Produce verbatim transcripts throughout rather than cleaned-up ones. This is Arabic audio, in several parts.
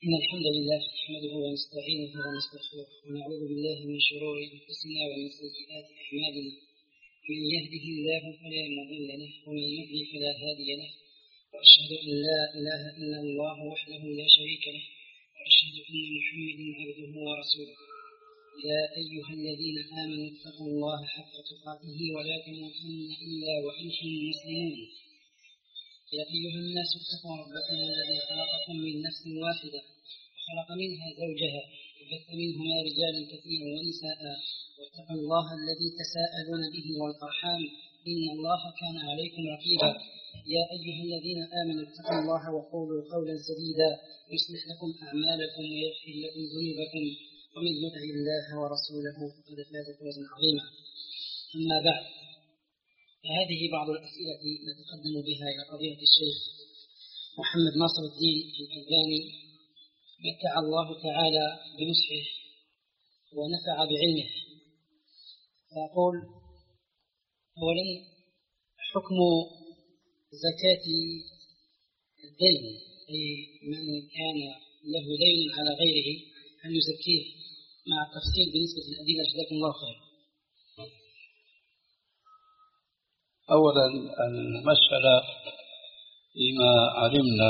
إن الحمد لله نحمده ونستعينه ونستغفره ونعوذ بالله من شرور أنفسنا ومن سيئات أعمالنا. من يهده الله فلا مضل له ومن يضلل فلا هادي له، وأشهد أن لا إله إلا الله وحده لا شريك له، وأشهد أن محمدا عبده ورسوله. يا أيها الذين آمنوا اتقوا الله حق تقاته ولا تموتن إلا وأنتم مسلمون. يا أيها الناس اتقوا ربكم الذي خلقكم من نفس واحدة وخلق منها زوجها وبث منهما رجالا كثيرا ونساء، واتقوا الله الذي تساءلون به والأرحام إن الله كان عليكم رقيبا. يا أيها الذين آمنوا اتقوا الله وقولوا قولا سديدا يصلح لكم أعمالكم ويغفر لكم ذنوبكم، ومن يطع الله ورسوله فقد فاز فوزا عظيما. أما بعد، فهذه بعض الأسئلة نتقدم بها إلى فضيلة الشيخ محمد ناصر الدين الألباني، متع الله تعالى بنصحه ونفع بعلمه. فأقول: أولا، حكم زكاة الدين، أي من كان له دين على غيره أن يزكيه، مع التفصيل بالنسبة للأدلة. جزاكم الله خير. أولا، المسألة فيما علمنا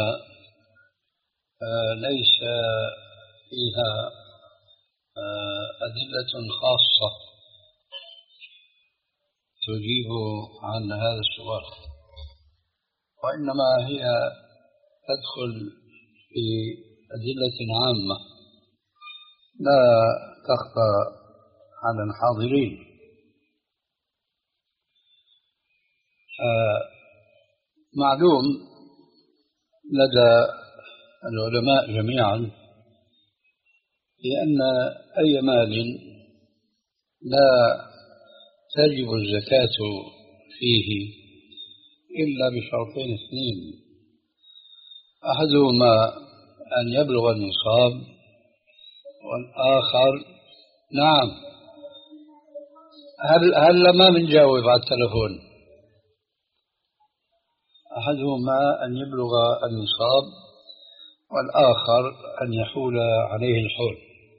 ليس فيها أدلة خاصة تجيب عن هذا السؤال، وإنما هي تدخل في أدلة عامة لا تخفى على الحاضرين. آه معلوم لدى العلماء جميعا بأن أي مال لا تجب الزكاة فيه إلا بشرطين اثنين: أحدهما أن يبلغ النصاب، والآخر نعم هل هل ما بنجاوب على التلفون أحدهما أن يبلغ النصاب، والآخر أن يحول عليه الحول.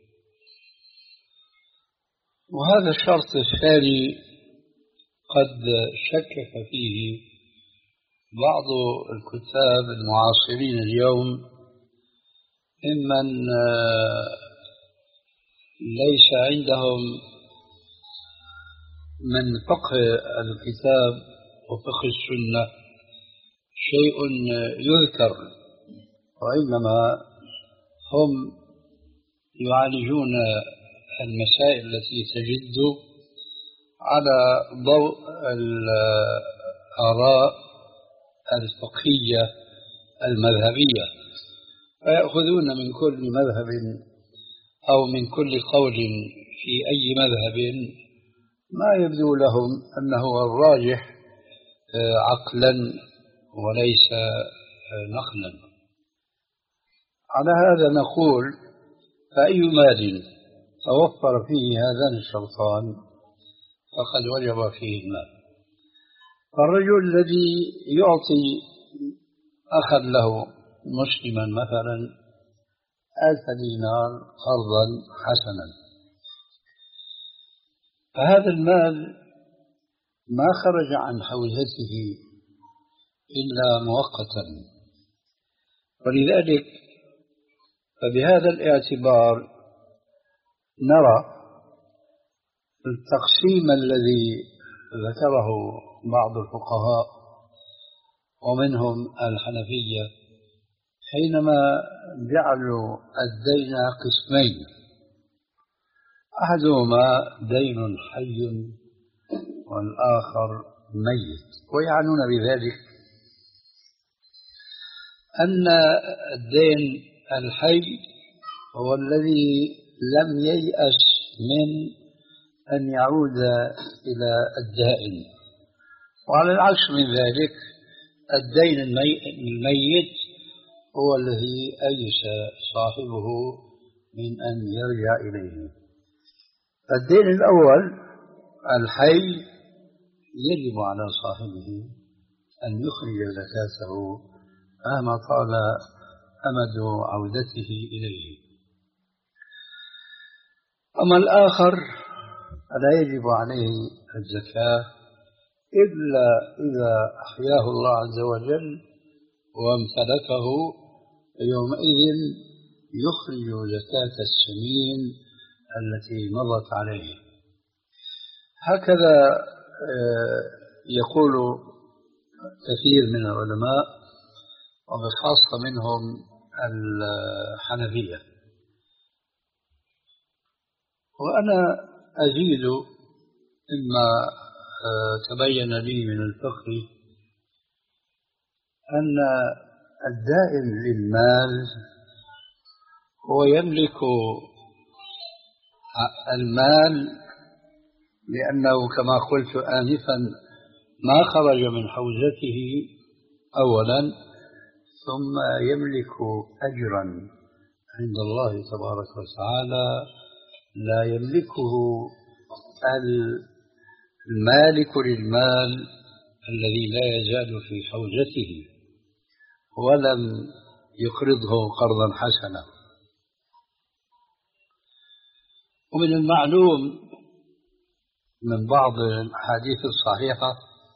وهذا الشرط الثاني قد شكك فيه بعض الكتاب المعاصرين اليوم، ممن ليس عندهم من فقه الكتاب وفقه السنة شيء يذكر، وإنما هم يعالجون المسائل التي تجد على ضوء الآراء الفقهية المذهبية، فيأخذون من كل مذهب أو من كل قول في أي مذهب ما يبدو لهم أنه الراجح عقلا وليس نقلا. على هذا نقول: فأي مال توفر فيه هذان الشرطان فقد وجب فيه المال. فالرجل الذي يعطي أخا له مسلما مثلا ألف دينار قرضا حسنا، فهذا المال ما خرج عن حوزته إلا مؤقتا، ولذلك فبهذا الاعتبار نرى التقسيم الذي ذكره بعض الفقهاء ومنهم الحنفية حينما جعلوا الدين قسمين: أحدهما دين حي والآخر ميت، ويعنون بذلك أن الدين الحي هو الذي لم ييأس من أن يعود إلى الدائن، وعلى العكس من ذلك الدين الميت هو الذي أيس صاحبه من أن يرجع إليه. الدين الأول الحي يجب على صاحبه أن يخرج زكاته مهما طال أمد عودته إليه. أما الآخر فلا يجب عليه الزكاة إلا إذا أحياه الله عز وجل وامتلكه، يومئذ يخرج زكاة السنين التي مضت عليه. هكذا يقول كثير من العلماء وبخاصة منهم الحنفية. وأنا أزيد مما تبين لي من الفقه أن الدائن للمال هو يملك المال لأنه كما قلت آنفا ما خرج من حوزته أولا، ثم يملك أجرا عند الله تبارك وتعالى لا يملكه المالك للمال الذي لا يزال في حوزته ولم يقرضه قرضا حسنا. ومن المعلوم من بعض الأحاديث الصحيحة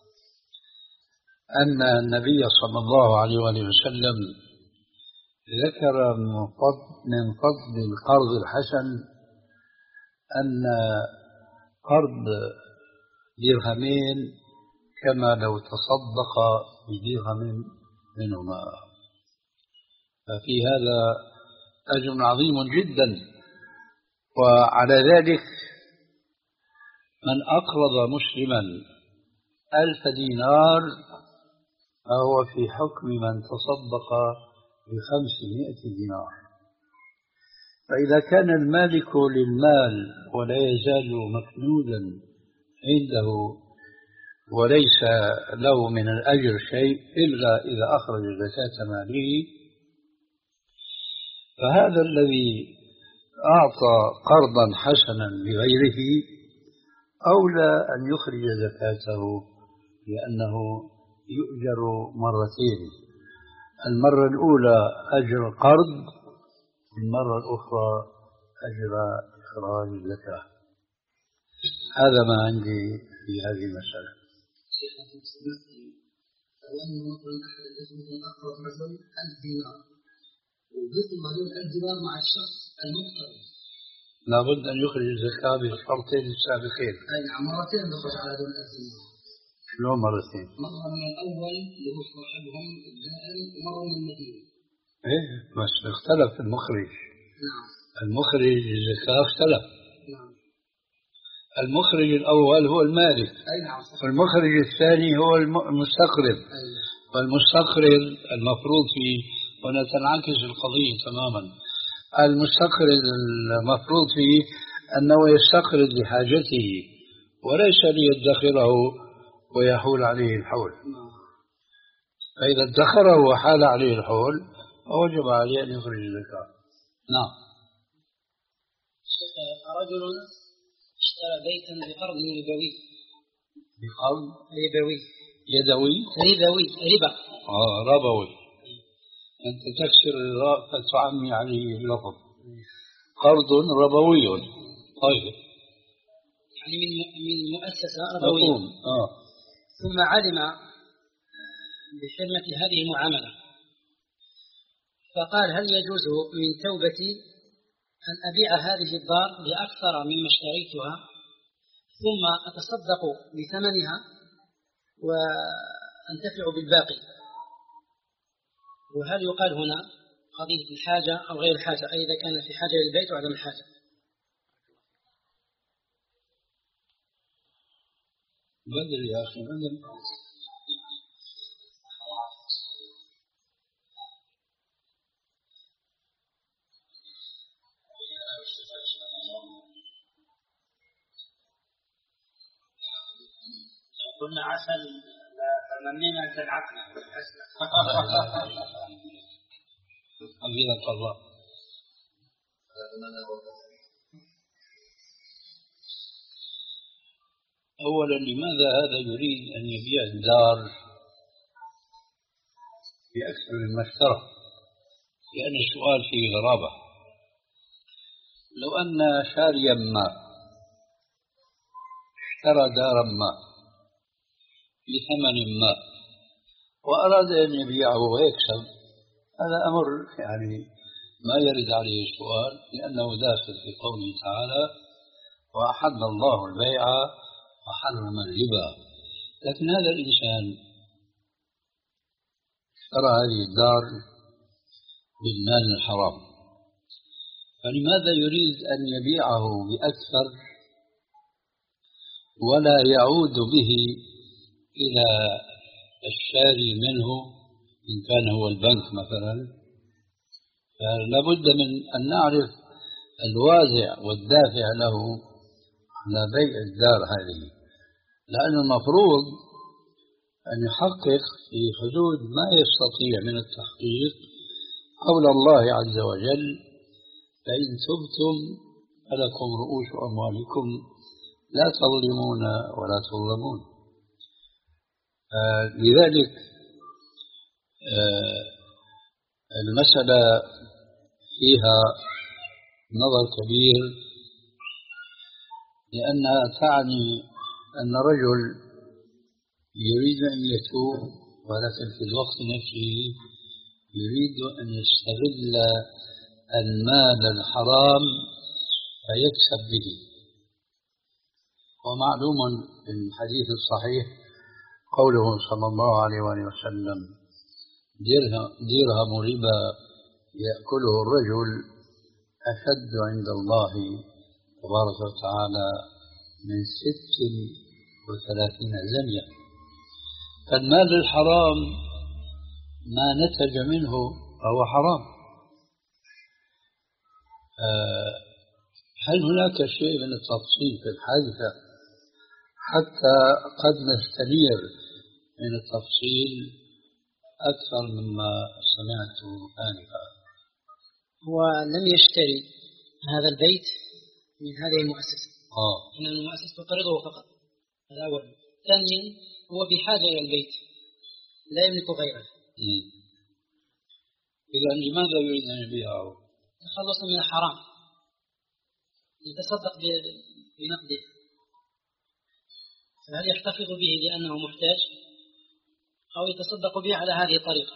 أن النبي صلى الله عليه وآله وسلم ذكر من فضل القرض الحسن أن قرض درهمين كما لو تصدق بدرهم منهما، ففي هذا أجر عظيم جدا. وعلى ذلك من أقرض مسلما ألف دينار فهو في حكم من تصدق بخمسمائة دينار. فإذا كان المالك للمال ولا يزال مكنوزا عنده وليس له من الأجر شيء إلا إذا أخرج زكاة ماله، فهذا الذي أعطى قرضا حسنا لغيره أولى أن يخرج زكاته، لأنه يؤجر مرتين، المرة الأولى أجر القرض، المرة الأخرى أجر إخراج الزكاة. هذا ما عندي في هذه المسألة. لو أن مثلا أحد الإخوة أقرض مثلا ألف دينار وبيطلب هذول ألف دينار مع الشخص المقترض، لابد أن يخرج الزكاة بالشرطين السابقين. أي نعم، مرتين بخرج على هذول الألف دينار. شلون مرتين؟ مرة من الأول اللي هو صاحبهم الدائن، ومرة من المدينة. إيه بس اختلف المخرج. نعم. المخرج الزكاة اختلف. نعم. المخرج الأول هو المالك. أي نعم صحيح. والمخرج الثاني هو المستقرض. أي. والمستقرض المفروض فيه، هنا تنعكس القضية تماما. المستقرض المفروض فيه أنه يستقرض لحاجته وليس ليدخره ويحول عليه الحول. فإذا ادخره وحال عليه الحول فوجب عليه أن يخرج الزكاة. نعم. رجل اشترى بيتا بقرض ربوي. بقرض ربوي. يدوي. ربوي ربا. آه ربوي. أنت تكسر الراء فتعمي عليه اللفظ. قرض ربوي. طيب. يعني من من مؤسسة ربوية. آه. ثم علم بحرمة هذه المعاملة، فقال هل يجوز من توبتي أن أبيع هذه الدار بأكثر مما اشتريتها ثم أتصدق بثمنها وأنتفع بالباقي؟ وهل يقال هنا قضية الحاجة أو غير الحاجة، أي إذا كان في حاجة للبيت وعدم الحاجة؟ بدري يا أخي بدري. قلنا عسل تمنينا أن تدعكنا حفظك الله. أولا لماذا هذا يريد أن يبيع الدار بأكثر مما اشترى؟ لأن السؤال فيه غرابة. لو أن شاريا ما اشترى دارا ما بثمن ما وأراد أن يبيعه ويكسب، هذا أمر يعني ما يرد عليه السؤال، لأنه داخل في قوله تعالى: وأحل الله البيع وحرم الربا. لكن هذا الإنسان اشترى هذه الدار بالمال الحرام، فلماذا يريد أن يبيعه بأكثر ولا يعود به إلى الشاري منه إن كان هو البنك مثلا؟ فلا بد من أن نعرف الوازع والدافع له على بيع الدار هذه، لأن المفروض أن يحقق في حدود ما يستطيع من التحقيق قول الله عز وجل: فإن تبتم فلكم رؤوس أموالكم لا تظلمون ولا تظلمون. آه لذلك آه المسألة فيها نظر كبير، لأنها تعني أن رجل يريد أن يتوب، ولكن في الوقت نفسه يريد أن يستغل المال الحرام فيكسب به. ومعلوم في الحديث الصحيح قوله صلى الله عليه وآله وسلم: درهم ربا يأكله الرجل أشد عند الله تبارك وتعالى من ست وثلاثين زنية. فالمال الحرام ما نتج منه فهو حرام. هل هناك شيء من التفصيل في الحادثة حتى قد نستنير من التفصيل أكثر مما سمعت آنفا؟ هو لم يشتري هذا البيت من هذه المؤسسة، آه. إن المؤسسة تقرضه فقط، هذا أول. ثانيا هو بحاجة إلى البيت، لا يملك غيره. إذا لماذا يريد أن يبيعه؟ تخلصا من الحرام، يتصدق بنقده. فهل يحتفظ به لأنه محتاج أو يتصدق به على هذه الطريقة؟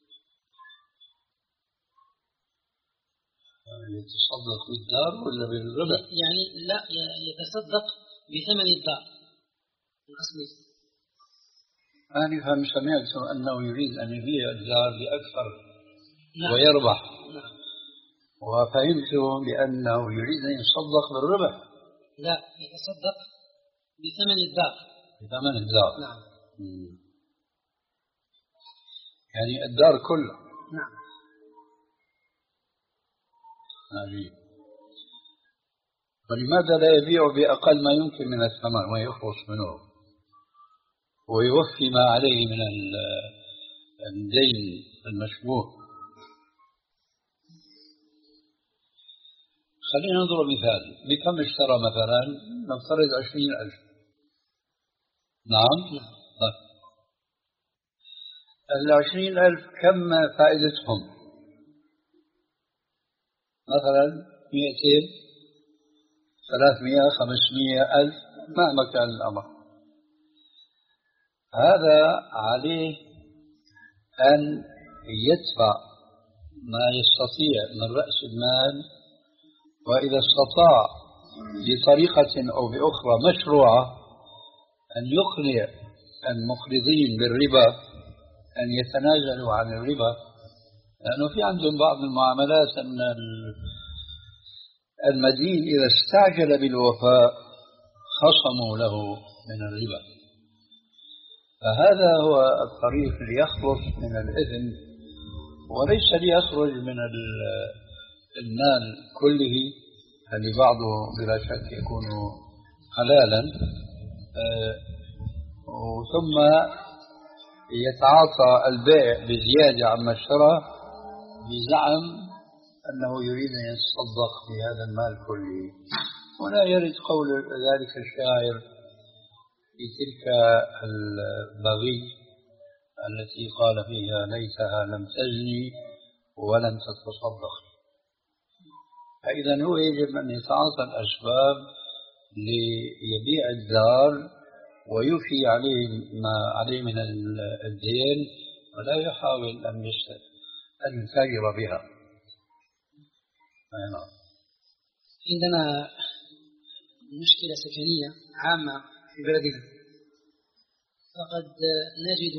يتصدق بالدار ولا بالربح؟ يعني لا، يتصدق بثمن الدار الأصلي. أنا فهم سمعت أنه يريد أن يبيع الدار بأكثر. نعم. ويربح. نعم. وفهمته بأنه يريد أن يتصدق بالربح. لا، يتصدق بثمن الدار. بثمن الدار. نعم. مم. يعني الدار كلها. نعم. عجيب. فلماذا لا يبيع بأقل ما يمكن من الثمن ويخلص منه ويوفي ما عليه من الدين المشبوه؟ خلينا نضرب مثال. بكم اشترى مثلا؟ نفترض عشرين ألف. نعم. نعم. العشرين ألف كم فائدتهم؟ مثلا مئتين، ثلاثمائة، خمسمائة ألف، مهما كان الأمر. هذا عليه أن يدفع ما يستطيع من رأس المال، وإذا استطاع بطريقة أو بأخرى مشروعة أن يقنع المقرضين بالربا أن يتنازلوا عن الربا، لأنه في عندهم بعض المعاملات أن المدين إذا استعجل بالوفاء خصموا له من الربا. فهذا هو الطريق ليخلص من الإثم، وليس ليخرج من المال كله، اللي بعضه بلا شك يكون حلالا، ثم يتعاطى البيع بزيادة عما اشترى بزعم أنه يريد أن يتصدق بهذا المال كله. ولا يرد قول ذلك الشاعر في تلك البغي التي قال فيها: ليتها لم تزني ولن تتصدق. فإذا هو يجب أن يتعاطى الأسباب ليبيع الدار ويفي عليه ما عليه من الدين، ولا يحاول أن أن يتاجر بها. عندنا مشكلة سكنية عامة في بلدنا، فقد نجد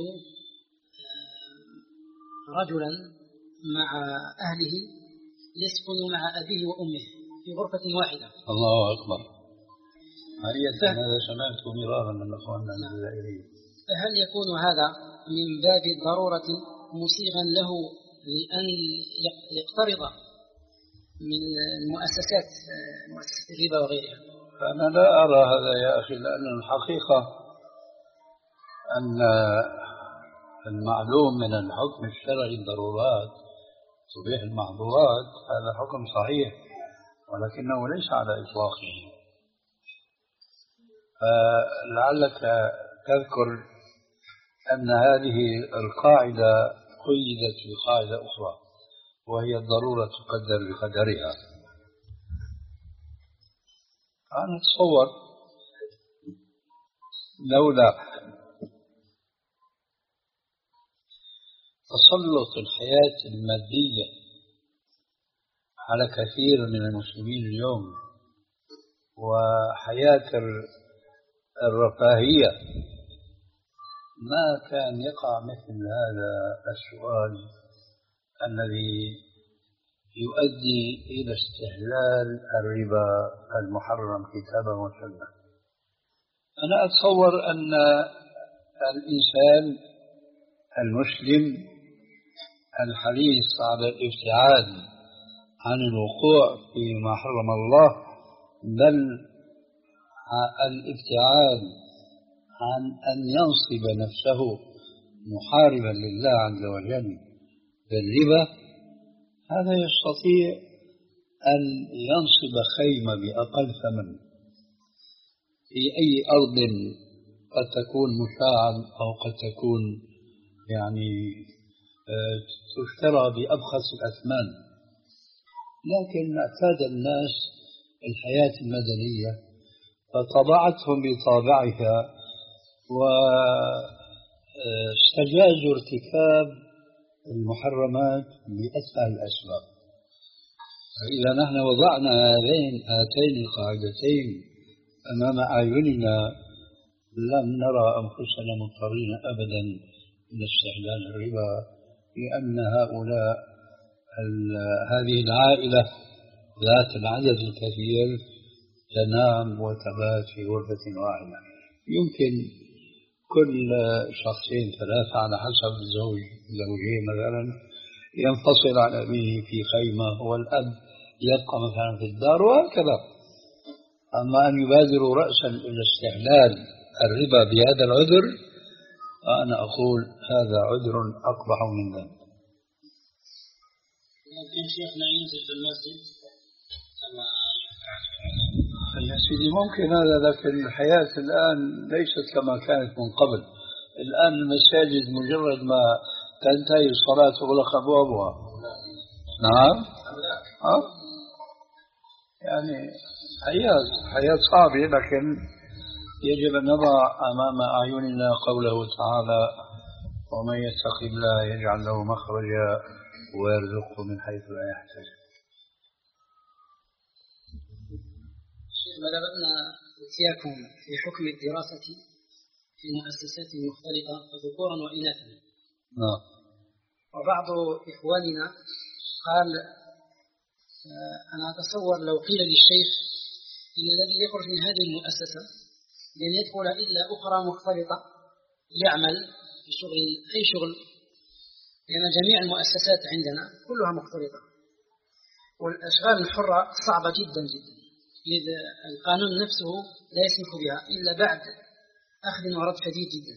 رجلا مع أهله يسكن مع أبيه وأمه في غرفة واحدة. الله أكبر. عالية هذا سمعته مرارا من أخواننا الجزائريين. فهل يكون هذا من باب ضرورة مصيغا له لأن يقترض من المؤسسات مؤسسة الربا وغيرها؟ أنا لا أرى هذا يا أخي، لأن الحقيقة أن المعلوم من الحكم الشرعي الضرورات تبيح المحظورات، هذا حكم صحيح ولكنه ليس على إطلاقه. فلعلك تذكر أن هذه القاعدة قيدت بقاعدة أخرى، وهي الضرورة تقدر بقدرها. أنا أتصور لولا تسلط الحياة المادية على كثير من المسلمين اليوم وحياة الرفاهية، ما كان يقع مثل هذا السؤال الذي يؤدي إلى استحلال الربا المحرم كتابا وسنة. أنا أتصور أن الإنسان المسلم الحريص على الابتعاد عن الوقوع فيما حرم الله، بل الابتعاد عن أن ينصب نفسه محاربا لله عز وجل بالربا، هذا يستطيع أن ينصب خيمة بأقل ثمن في أي أرض قد تكون مشاعا أو قد تكون يعني تشترى بأبخس الأثمان. لكن اعتاد الناس الحياة المدنية فطبعتهم بطابعها واستجازوا ارتكاب المحرمات بأسهل الأسباب. فإذا نحن وضعنا هذين هاتين القاعدتين أمام أعيننا لم نرى أنفسنا مضطرين أبدا إلى استحلال الربا، لأن هؤلاء هذه العائلة ذات العدد الكثير تنام وتبات في غرفة واحدة. يمكن كل شخصين ثلاثة على حسب الزوج زوجين مثلا ينفصل عن أبيه في خيمة والأب يبقى مثلا في الدار وهكذا. أما أن يبادروا رأسا إلى استحلال الربا بهذا العذر، أنا أقول هذا عذر أقبح من ذلك. ممكن شيخنا ينزل في المسجد كما يا سيدي ممكن هذا، لكن الحياة الآن ليست كما كانت من قبل. الآن المساجد مجرد ما تنتهي الصلاة تغلق أبوابها. نعم. أه؟ يعني حياة حياة صعبة، لكن يجب أن نضع أمام أعيننا قوله تعالى: ومن يتق الله يجعل له مخرجا ويرزقه من حيث لا يحتسب. بلغنا إتياكم في حكم الدراسة في مؤسسات مختلطة ذكورا وإناثا. نعم. وبعض إخواننا قال: أنا أتصور لو قيل للشيخ إن الذي يخرج من هذه المؤسسة لن يدخل إلا أخرى مختلطة يعمل في شغل أي شغل، لأن جميع المؤسسات عندنا كلها مختلطة، والأشغال الحرة صعبة جدا جدا، إذ القانون نفسه لا يسمح بها إلا بعد أخذ ورد شديد جدا.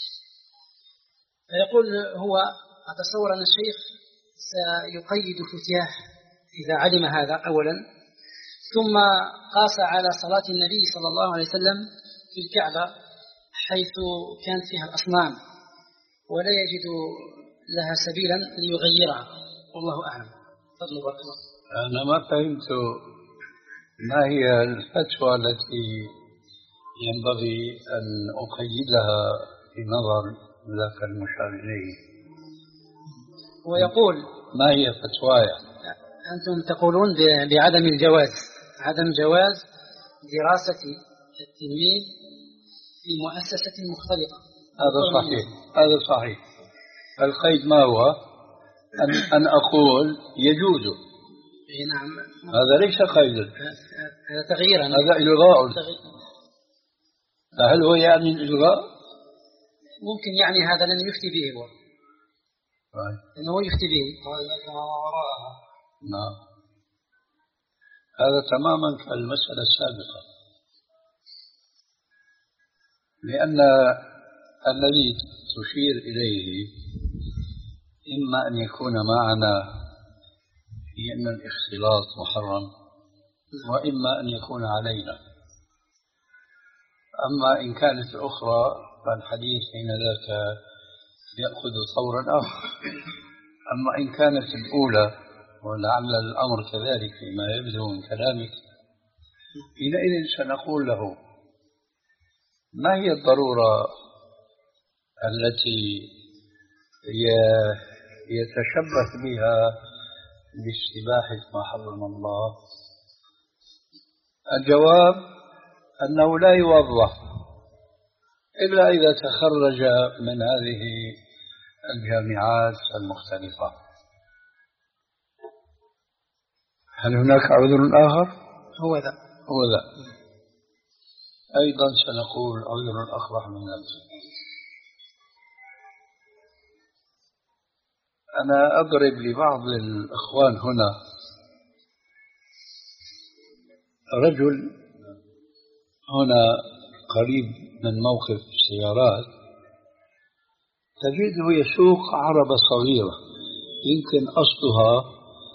فيقول هو: أتصور أن الشيخ سيقيد فتياه إذا علم هذا أولا، ثم قاس على صلاة النبي صلى الله عليه وسلم في الكعبة حيث كانت فيها الأصنام ولا يجد لها سبيلا ليغيرها، والله أعلم. فضل الله. أنا ما فهمت ما هي الفتوى التي ينبغي أن أقيدها في نظر ذاك المشار إليه. ويقول ما هي فتواي؟ أنتم تقولون بعدم الجواز، عدم جواز دراسة التلميذ في مؤسسة مختلطة. هذا صحيح، هذا صحيح. القيد ما هو؟ أن, أن أقول يجوز. نعم. هذا ليس قيدا، هذا تغيير، هذا إلغاء. هل هو يعني الإلغاء؟ ممكن يعني هذا لن يفتي به هو، لأنه يفتي به. نعم، هذا تماما كالمسألة السابقة، لأن الذي تشير إليه إما أن يكون معنا في أن الاختلاط محرم، وإما أن يكون علينا. أما إن كانت الأخرى فالحديث حين ذاك يأخذ طورا آخر. أما إن كانت الأولى، ولعل الأمر كذلك فيما يبدو من كلامك، حينئذ سنقول له ما هي الضرورة التي يتشبث بها باستباحة ما حرم الله؟ الجواب أنه لا يوظف إلا إذا تخرج من هذه الجامعات المختلفة. هل هناك عذر آخر؟ هو ذا هو ذا أيضا سنقول عذر أقبح من ذلك. أنا أضرب لبعض الإخوان هنا رجل هنا قريب من موقف السيارات، تجده يسوق عربة صغيرة يمكن أصلها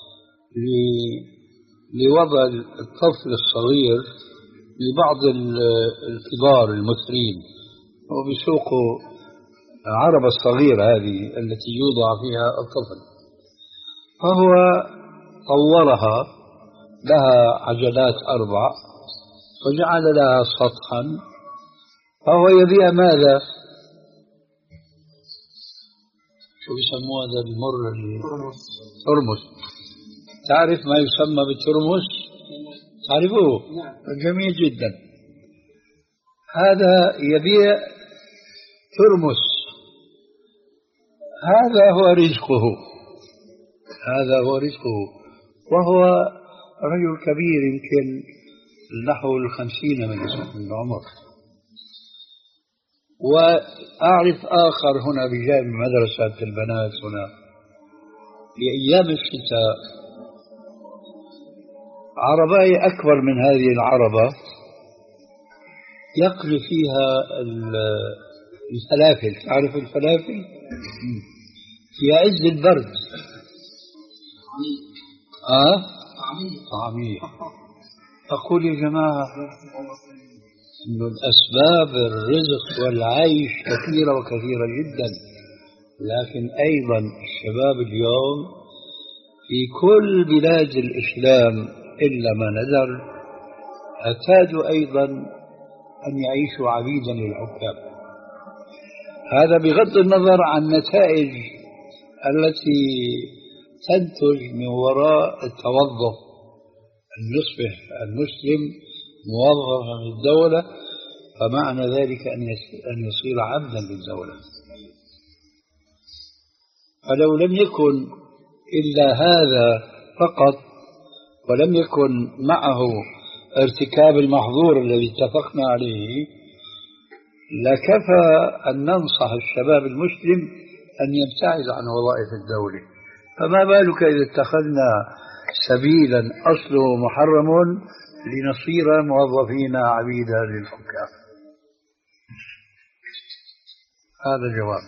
لوضع الطفل الصغير لبعض الكبار المثرين، وبيسوقوا عربة الصغيرة هذه التي يوضع فيها الطفل، فهو طورها، لها عجلات أربع وجعل لها سطحا، فهو يبيع ماذا؟ شو يسموه هذا المر؟ الترمس. تعرف ما يسمى بالترمس؟ تعرفوه؟ جميل جدا. هذا يبيع ترمس، هذا هو رزقه، هذا هو رزقه، وهو رجل كبير يمكن نحو الخمسين من العمر. وأعرف آخر هنا بجانب مدرسة البنات هنا لأيام الشتاء عرباية أكبر من هذه العربة يقلي فيها الفلافل. تعرف الفلافل؟ في عز البرد. آه؟ طعمية. أقول يا جماعة إنه الأسباب الرزق والعيش كثيرة وكثيرة جدا، لكن أيضا الشباب اليوم في كل بلاد الإسلام إلا ما نذر اعتادوا أيضا أن يعيشوا عبيدا للحكام. هذا بغض النظر عن النتائج التي تنتج من وراء التوظف، أن يصبح المسلم موظفا للدولة، فمعنى ذلك أن يصير عبدا للدولة. فلو لم يكن إلا هذا فقط، ولم يكن معه ارتكاب المحظور الذي اتفقنا عليه، لكفى أن ننصح الشباب المسلم أن يبتعد عن وظائف الدولة، فما بالك إذا اتخذنا سبيلا أصله محرم لنصير موظفين عبيدا للحكام. هذا جواب.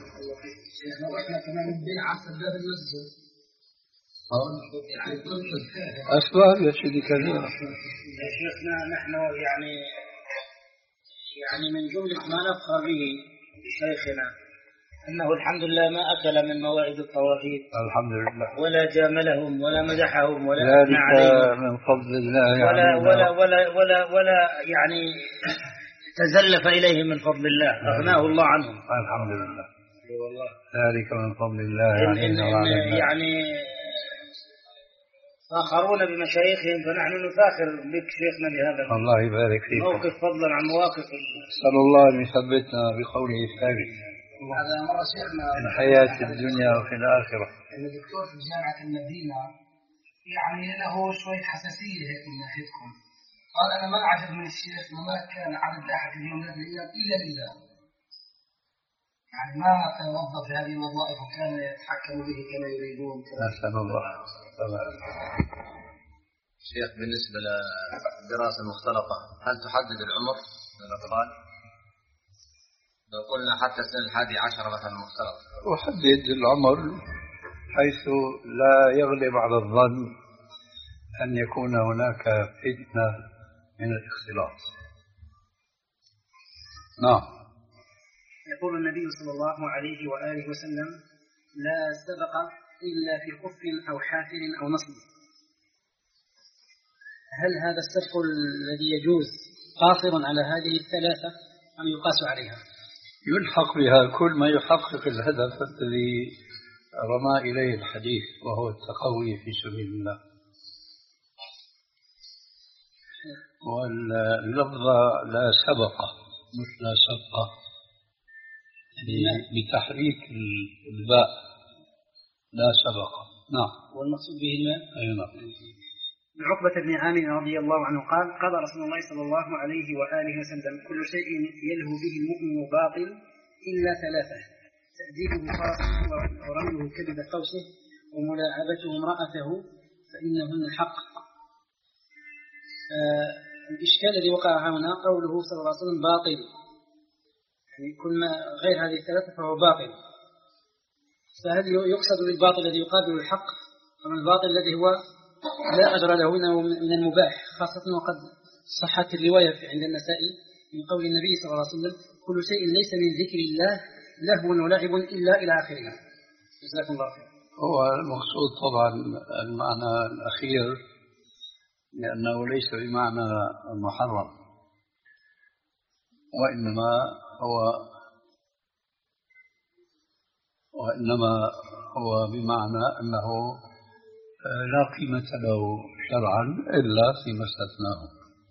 أسباب يا سيدي كثيرة. يا شيخنا نحن يعني يعني من جملة ما نفخر به شيخنا أنه الحمد لله ما أكل من موائد الطواغيت الحمد لله، ولا جاملهم ولا مدحهم ولا أثنى ذلك عليهم من فضل الله ولا علينا، ولا ولا ولا ولا يعني تزلف إليهم من فضل الله، أغناه الله عنهم. الحمد لله، أي والله، ذلك من فضل الله إن علينا إن وعلى إن الناس. يعني فاخرون بمشايخهم، فنحن نفاخر بك شيخنا بهذا الله يبارك فيك، موقف فضلا عن مواقف. نسأل الله أن يثبتنا بقوله الثابت هذا مرة شيخنا في الحياة الدنيا وفي الآخرة. الدكتور في جامعة المدينة يعني له شوية حساسية هيك من ناحيتكم، قال أنا ما أعجب من الشيخ وما كان عدد أحد اليوم إلا لله، يعني ما توظف هذه الوظائف وكان يتحكم به كما يريدون. نسأل الله. شيخ، بالنسبة للدراسة المختلطة هل تحدد العمر للأطفال؟ لو قلنا حتى سن الحادي عشر مثلا مختلط. أحدد العمر حيث لا يغلب على الظن أن يكون هناك فتنة من الاختلاط. نعم. يقول النبي صلى الله عليه وآله وسلم: لا سبق إلا في خف أو حافر أو نصب. هل هذا السبق الذي يجوز قاصر على هذه الثلاثة أم يقاس عليها؟ يلحق بها كل ما يحقق الهدف الذي رمى إليه الحديث، وهو التقوي في سبيل الله. واللفظ لا سبق مش لا سبق، بتحريك الباء، لا سبق. نعم. والمقصود به الماء. أي نعم. عقبة بن عامر رضي الله عنه قال: قال رسول الله صلى الله عليه وآله وسلم: كل شيء يلهو به المؤمن باطل إلا ثلاثة: تأديبه فرسه ورميه كبد قوسه وملاعبته امرأته فإنهن حق. آه الإشكال الذي وقع هنا قوله صلى الله عليه وسلم باطل، يعني كل ما غير هذه الثلاثة فهو باطل. فهل يقصد بالباطل الذي يقابل الحق أم الباطل الذي هو لا أجر له من المباح، خاصة وقد صحت الرواية عند النسائي من قول النبي صلى الله عليه وسلم: كل شيء ليس من ذكر الله لهو ولعب إلا إلى آخره. جزاكم الله خير. هو المقصود طبعا المعنى الأخير، لأنه ليس بمعنى محرم، وإنما هو وإنما هو بمعنى أنه لا قيمة له شرعا إلا فيما استثناه.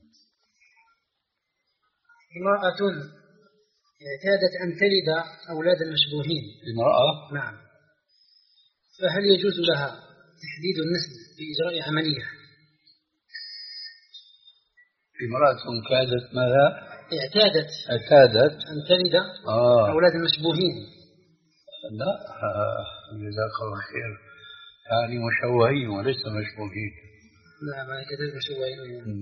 امرأة اعتادت أن تلد أولاد المشبوهين. امرأة؟ نعم. فهل يجوز لها تحديد النسل بإجراء عملية؟ امرأة كادت ماذا؟ اعتادت اعتادت أن تلد آه. أولاد المشبوهين. لا، جزاك الله خير، يعني مشوهين وليس مشبوهين. لا، ما كذلك مشوهين.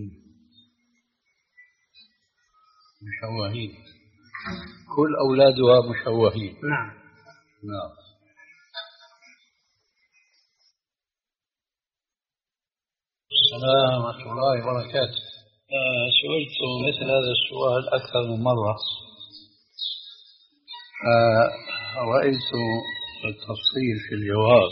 مشوهين، كل أولادها مشوهين. نعم. نعم. السلام ورحمة الله وبركاته. آه سئلت مثل هذا السؤال أكثر من مرة. آه رأيت التفصيل في الجواب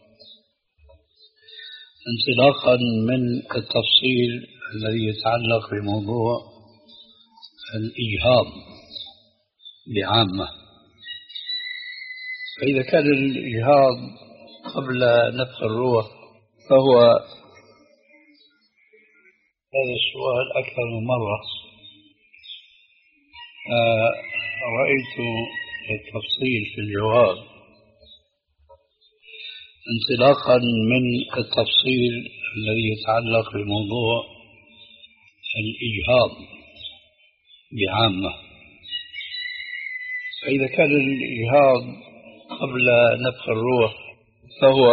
انطلاقا من التفصيل الذي يتعلق بموضوع الإجهاض بعامة. فإذا كان الإجهاض قبل نفخ الروح فهو هذا السؤال أكثر من مرة. آه رأيت التفصيل في الجواب انطلاقا من التفصيل الذي يتعلق بموضوع الإجهاض بعامة. فإذا كان الإجهاض قبل نفخ الروح فهو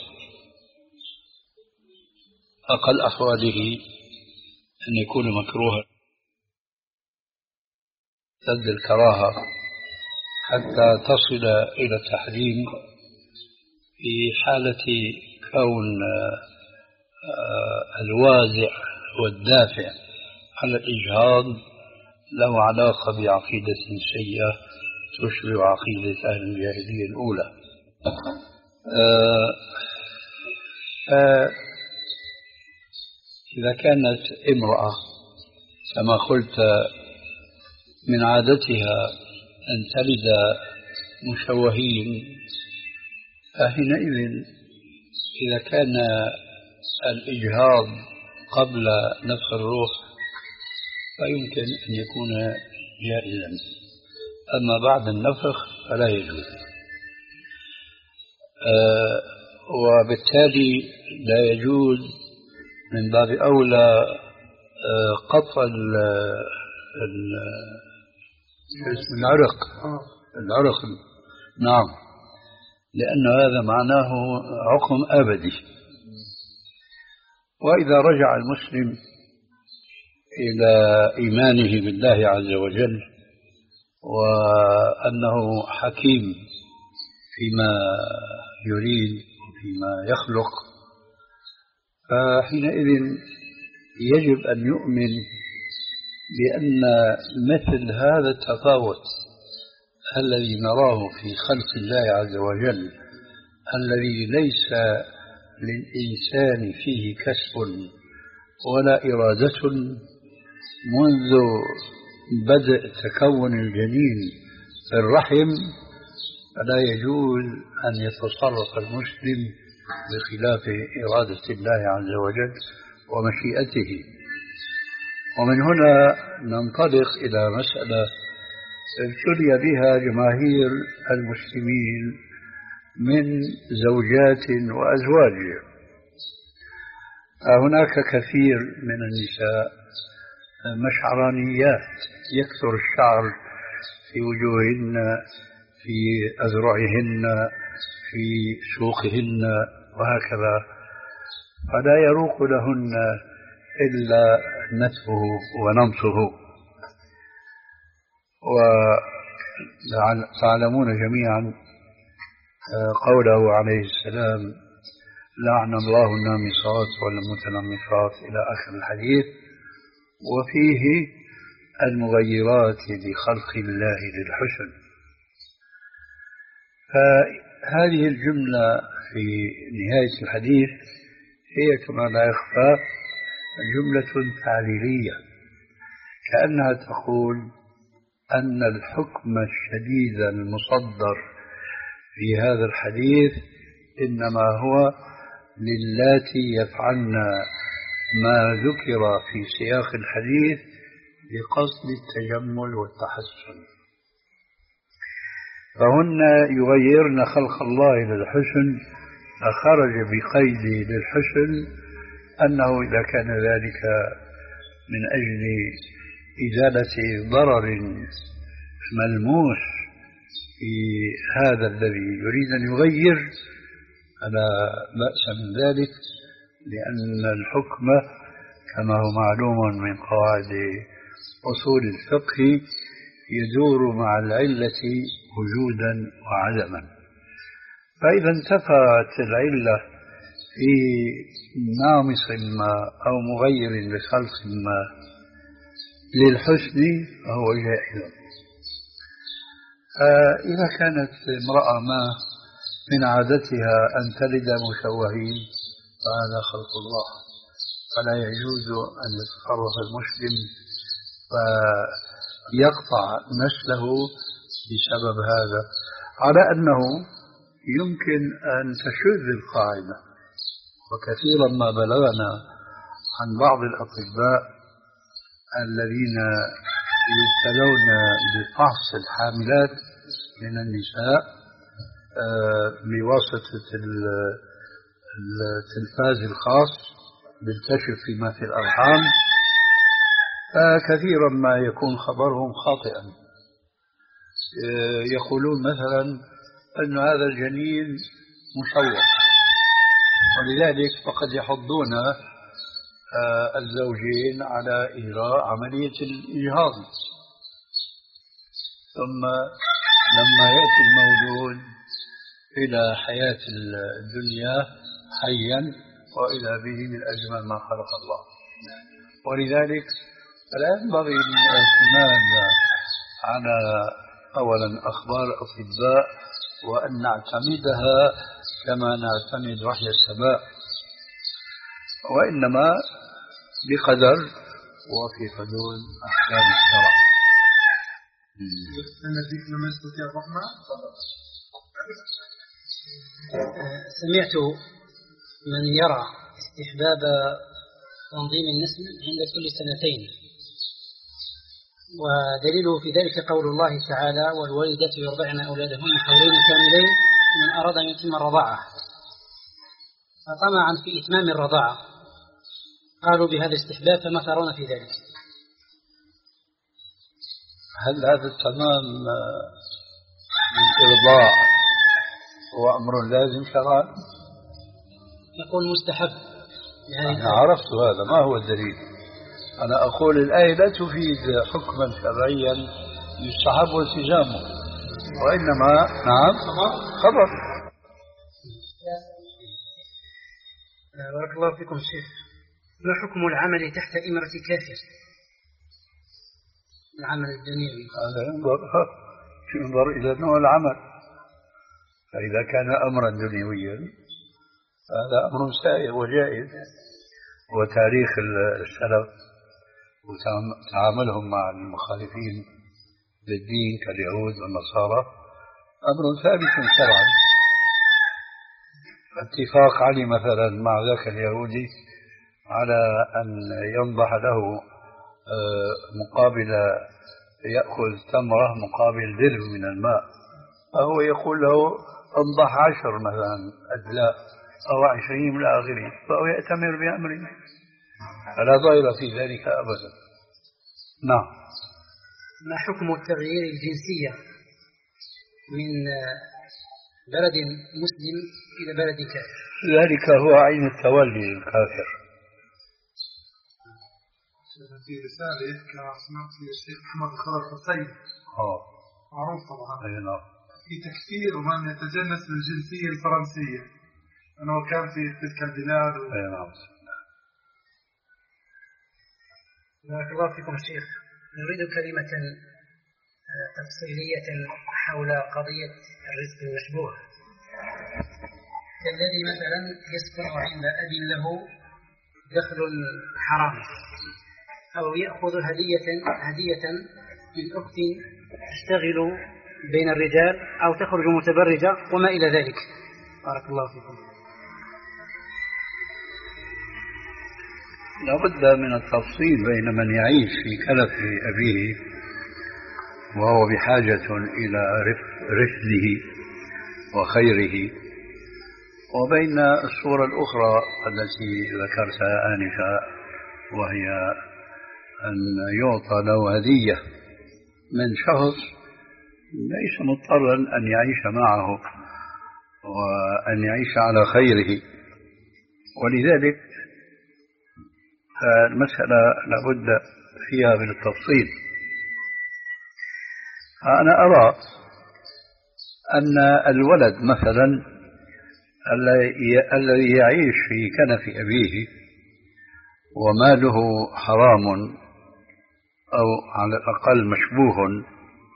أقل أحواله أن يكون مكروها سد الكراهة حتى تصل إلى التحريم في حالة كون الوازع والدافع على الإجهاض له علاقة بعقيدة سيئة تشبه عقيدة أهل الجاهلية الأولى. آه آه إذا كانت امرأة كما قلت من عادتها أن تلد مشوهين، فحينئذ إذا كان الإجهاض قبل نفخ الروح فيمكن أن يكون جائزا، أما بعد النفخ فلا يجوز. آه وبالتالي لا يجوز من باب أولى آه قطع العرق العرق نعم، لأن هذا معناه عقم أبدي. وإذا رجع المسلم إلى إيمانه بالله عز وجل وأنه حكيم فيما يريد وفيما يخلق، فحينئذ يجب أن يؤمن بأن مثل هذا التفاوت الذي نراه في خلق الله عز وجل، الذي ليس للإنسان فيه كسب ولا إرادة منذ بدء تكون الجنين في الرحم، فلا يجوز أن يتصرف المسلم بخلاف إرادة الله عز وجل ومشيئته. ومن هنا ننطلق إلى مسألة ابتلي بها جماهير المسلمين من زوجات وأزواج. هناك كثير من النساء مشعرانيات، يكثر الشعر في وجوههن، في أذرعهن، في سوقهن وهكذا، فلا يروق لهن إلا نتفه ونمصه. وتعلمون جميعا قوله عليه السلام: لعن الله النامصات والمتنمصات إلى آخر الحديث، وفيه المغيرات لخلق الله للحسن. فهذه الجملة في نهاية الحديث هي كما لا يخفى جملة تعليلية، كأنها تقول أن الحكم الشديد المصدر في هذا الحديث إنما هو للاتي يفعلن ما ذكر في سياق الحديث بقصد التجمل والتحسن، فهن يغيرن خلق الله للحسن، فخرج بقيد للحسن أنه إذا كان ذلك من أجل إزالة ضرر ملموس في هذا الذي يريد أن يغير فلا بأس من ذلك، لأن الحكم كما هو معلوم من قواعد أصول الفقه يدور مع العلة وجودا وعدما. فإذا انتفت العلة في نامص ما أو مغير لخلق ما للحسن فهو جائز. إذا كانت امرأة ما من عادتها أن تلد مشوهين فهذا خلق الله، فلا يجوز أن يتصرف المسلم فيقطع نسله بسبب هذا، على أنه يمكن أن تشذ القاعدة. وكثيرا ما بلغنا عن بعض الأطباء الذين يبتلون بفحص الحاملات من النساء بواسطة التلفاز الخاص بالكشف فيما في الأرحام، كثيرا ما يكون خبرهم خاطئا. يقولون مثلا أن هذا الجنين مشوه، ولذلك فقد يحضون الزوجين على إجراء عملية الإجهاض، ثم لما يأتي المولود إلى حياة الدنيا حيا وإذا به من أجمل ما خلق الله. ولذلك لا ينبغي الاعتماد على أولا أخبار أطباء وأن نعتمدها كما نعتمد وحي السماء، وإنما بقدر وفي حدود أحكام الشرع. سمعت من يرى استحباب تنظيم النسل عند كل سنتين، ودليله في ذلك قول الله تعالى: والوالدات يرضعن أولادهن حولين كاملين من أراد أن يتم الرضاعة. فطمعا في إتمام الرضاعة قالوا بهذا الاستحباب، فما ترون في ذلك؟ هل هذا التمام من إرضاع هو أمر لازم شرعا؟ يقول مستحب. يعني أنا عرفت هذا، ما هو الدليل؟ أنا أقول الآية لا تفيد حكما شرعيا يستحب التزامه، وإنما نعم خبر. بارك الله فيكم شيخ. ما حكم العمل تحت إمرة كافر؟ العمل الدنيوي هذا ينظر ينظر إلى نوع العمل، فإذا كان أمرا دنيويا هذا أمر سائغ وجائز، وتاريخ السلف وتعاملهم مع المخالفين للدين كاليهود والنصارى أمر ثابت شرعا. اتفاق علي مثلا مع ذاك اليهودي على أن ينضح له مقابل يأخذ تمرة مقابل دلو من الماء، فهو يقول له انضح عشر مثلا أدلاء أو عشرين من آخره، فهو يأتمر بأمره، فلا ضير في ذلك أبدا. نعم. ما حكم التغيير الجنسية من بلد مسلم إلى بلد كافر؟ ذلك هو عين التولي الكافر. في رسالة كما سمعت في الشيخ محمد خالد الحسين اه معروف طبعا أي نعم، في تكفير من يتجنس بالجنسية الفرنسية أنه كان في تلك البلاد و... أي نعم. بارك الله فيكم شيخ. نريد كلمة تفصيلية حول قضية الرزق المشبوه، كالذي مثلا يسكن عند أب له دخل حرام، أو يأخذ هدية هدية من أخت تشتغل بين الرجال أو تخرج متبرجة وما إلى ذلك. بارك الله فيكم. لابد من التفصيل بين من يعيش في كنف أبيه وهو بحاجة إلى رشده وخيره، وبين الصورة الأخرى التي ذكرتها آنفا، وهي أن يعطى له هدية من شخص ليس مضطرا أن يعيش معه وأن يعيش على خيره. ولذلك المسألة لابد فيها من التفصيل. أنا أرى أن الولد مثلا الذي يعيش في كنف أبيه وماله حرام أو على الأقل مشبوه،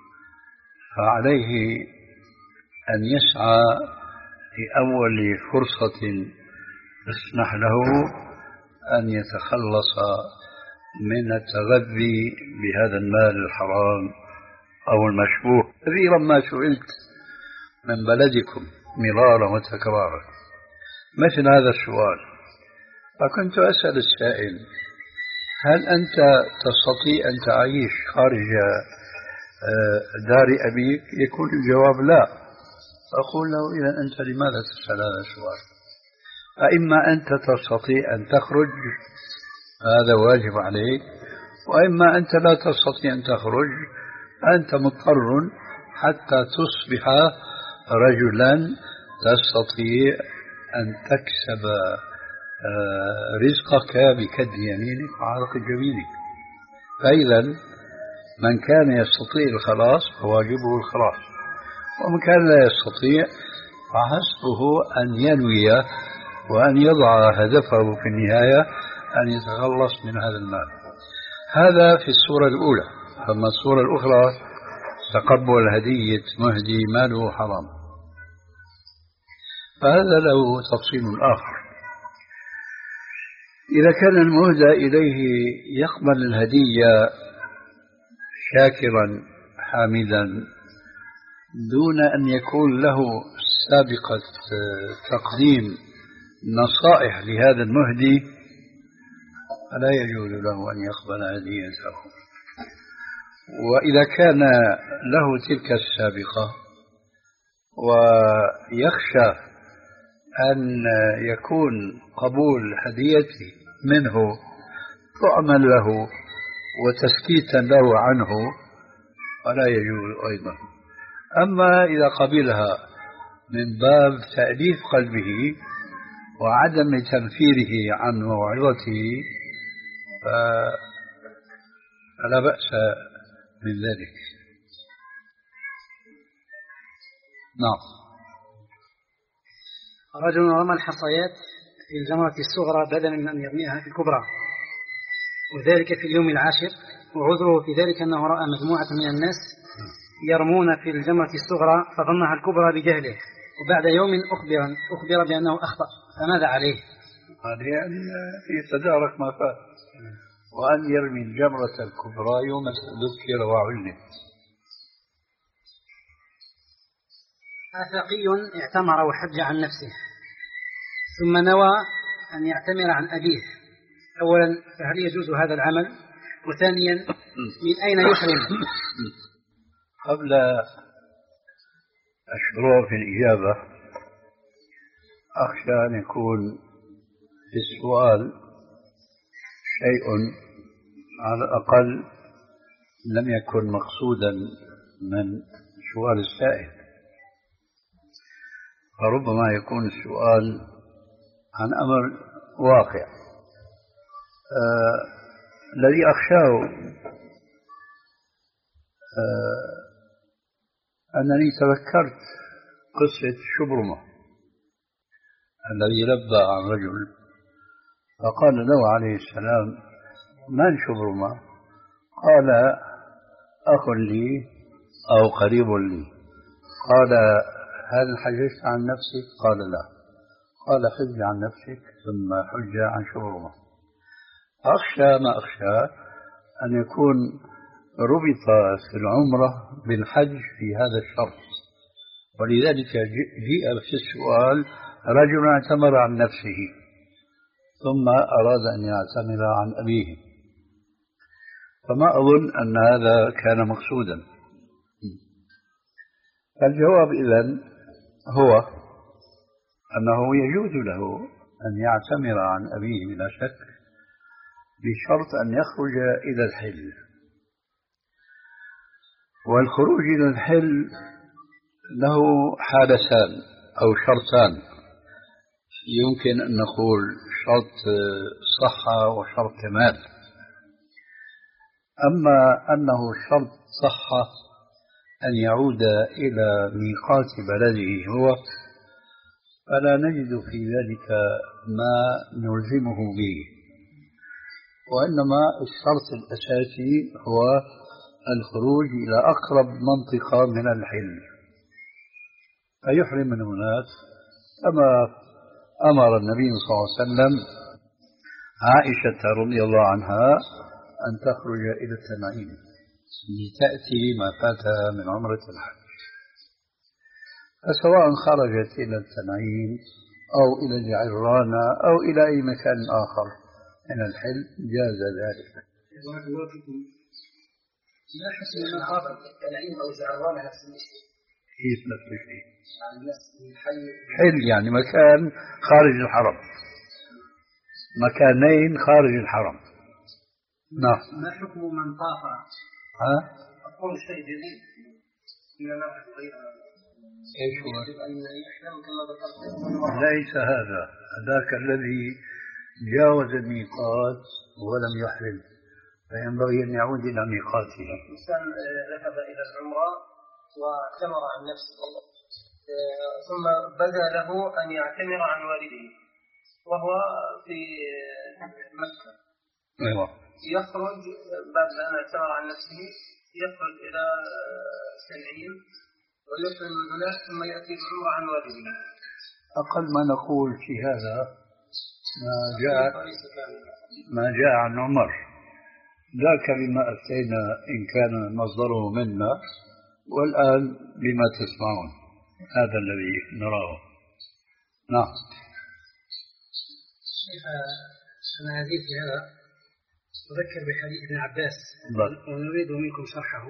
فعليه أن يسعى لأول فرصة تسمح له أن يتخلص من التغذي بهذا المال الحرام أو المشبوه. كثيرا ما سئلت من بلدكم مرارا وتكرارا مثل هذا السؤال، فكنت أسأل السائل: هل أنت تستطيع أن تعيش خارج دار أبيك؟ يكون الجواب لا. أقول له: إذا أنت لماذا تسأل هذا السؤال؟ فإما أنت تستطيع أن تخرج، هذا واجب عليك، وإما أنت لا تستطيع أن تخرج، أنت مضطر حتى تصبح رجلا تستطيع أن تكسب رزقك بكد يمينك وعرق جبينك. فإذا من كان يستطيع الخلاص فواجبه الخلاص، ومن كان لا يستطيع فحسبه أن ينوي وأن يضع هدفه في النهاية أن يتخلص من هذا المال. هذا في الصورة الأولى. أما الصورة الأخرى تقبل هدية مهدي ماله حرام، فهذا له تفصيل آخر. إذا كان المهدى إليه يقبل الهدية شاكرا حامدا دون أن يكون له سابقة تقديم نصائح لهذا المهدي، فلا يجوز له أن يقبل هديته. وإذا كان له تلك السابقة ويخشى أن يكون قبول هديته منه طعما له وتسكيتا له عنه، فلا يجوز أيضا. أما إذا قبلها من باب تأليف قلبه وعدم تنفيره عن موعظته فلا بأس من ذلك. نعم. رجل رمى الحصيات في الجمرة الصغرى بدلا من أن يرميها في الكبرى، وذلك في اليوم العاشر، وعذره في ذلك أنه رأى مجموعة من الناس يرمون في الجمرة الصغرى فظنها الكبرى بجهله، وبعد يوم أخبر, أخبر بأنه أخطأ، فماذا عليه؟ هذا يعني يتدارك ما فات، وأن يرمي الجمرة الكبرى يوم ذكر وعلم. آفاقي اعتمر وحج عن نفسه ثم نوى أن يعتمر عن أبيه، أولا فهل يجوز هذا العمل؟ وثانيا من أين يحرم؟ قبل الشروع في الإجابة أخشى أن يكون في السؤال شيء على الأقل لم يكن مقصودا من سؤال السائل، فربما يكون السؤال عن أمر واقع. آه الذي أخشاه آه أنني تذكرت قصة شبرمة الذي لبى عن رجل فقال له عليه السلام: من شبرمة؟ قال: أخ لي أو قريب لي. قال: هل حججت عن نفسك؟ قال: لا. قال: حج عن نفسك ثم حج عن شبرمة. أخشى ما أخشى أن يكون ربط في العمرة بالحج في هذا الشرط، ولذلك جيء في السؤال رجل اعتمر عن نفسه ثم أراد أن يعتمر عن أبيه، فما أظن أن هذا كان مقصودا. الجواب إذن هو أنه يجوز له أن يعتمر عن أبيه بلا شك، بشرط أن يخرج إلى الحل. والخروج إلى الحل له حالتان أو شرطان، يمكن أن نقول شرط صحة وشرط كمال. أما أنه شرط صحة أن يعود إلى ميقات بلده هو، فلا نجد في ذلك ما نلزمه به، وإنما الشرط الأساسي هو الخروج إلى أقرب منطقة من الحل، فيحرم من هناك كما أمر النبي صلى الله عليه وسلم عائشة رضي الله عنها أن تخرج إلى التنعيم لتأتي ما فاتها من عمرة الحج. فسواء خرجت إلى التنعيم أو إلى الجعرانة أو إلى أي مكان آخر من الحل جاز ذلك. ما حسن من خاطر التنعيم أو الجعرانة نفس الشيء؟ كيف نفس الشيء؟ حل يعني مكان خارج الحرم، مكانين خارج الحرم. نعم. ما حكم من طاف؟ ها؟ أقول شيء جديد إلى نفس غيرها. ايش هو؟ ليس هذا، ذاك الذي جاوز الميقات ولم يحرم، فينبغي أن يعود إلى ميقاته. إنسان ذهب إلى العمرة واعتمر عن نفسه، ثم بدا له أن يعتمر عن والده وهو في مكة. أيوة. يخرج بعد أن اعتمر عن نفسه يصل إلى سبعين ويحرم البنات ثم يأتي بالعمرة عن والده. أقل ما نقول في هذا ما جاء ما جاء عن عمر، ذاك بما أتينا إن كان مصدره منا، والآن بما تسمعون هذا الذي نراه. نعم. شيخ أنا أزيد في هذا، أذكر بحديث ابن عباس ونريد منكم شرحه،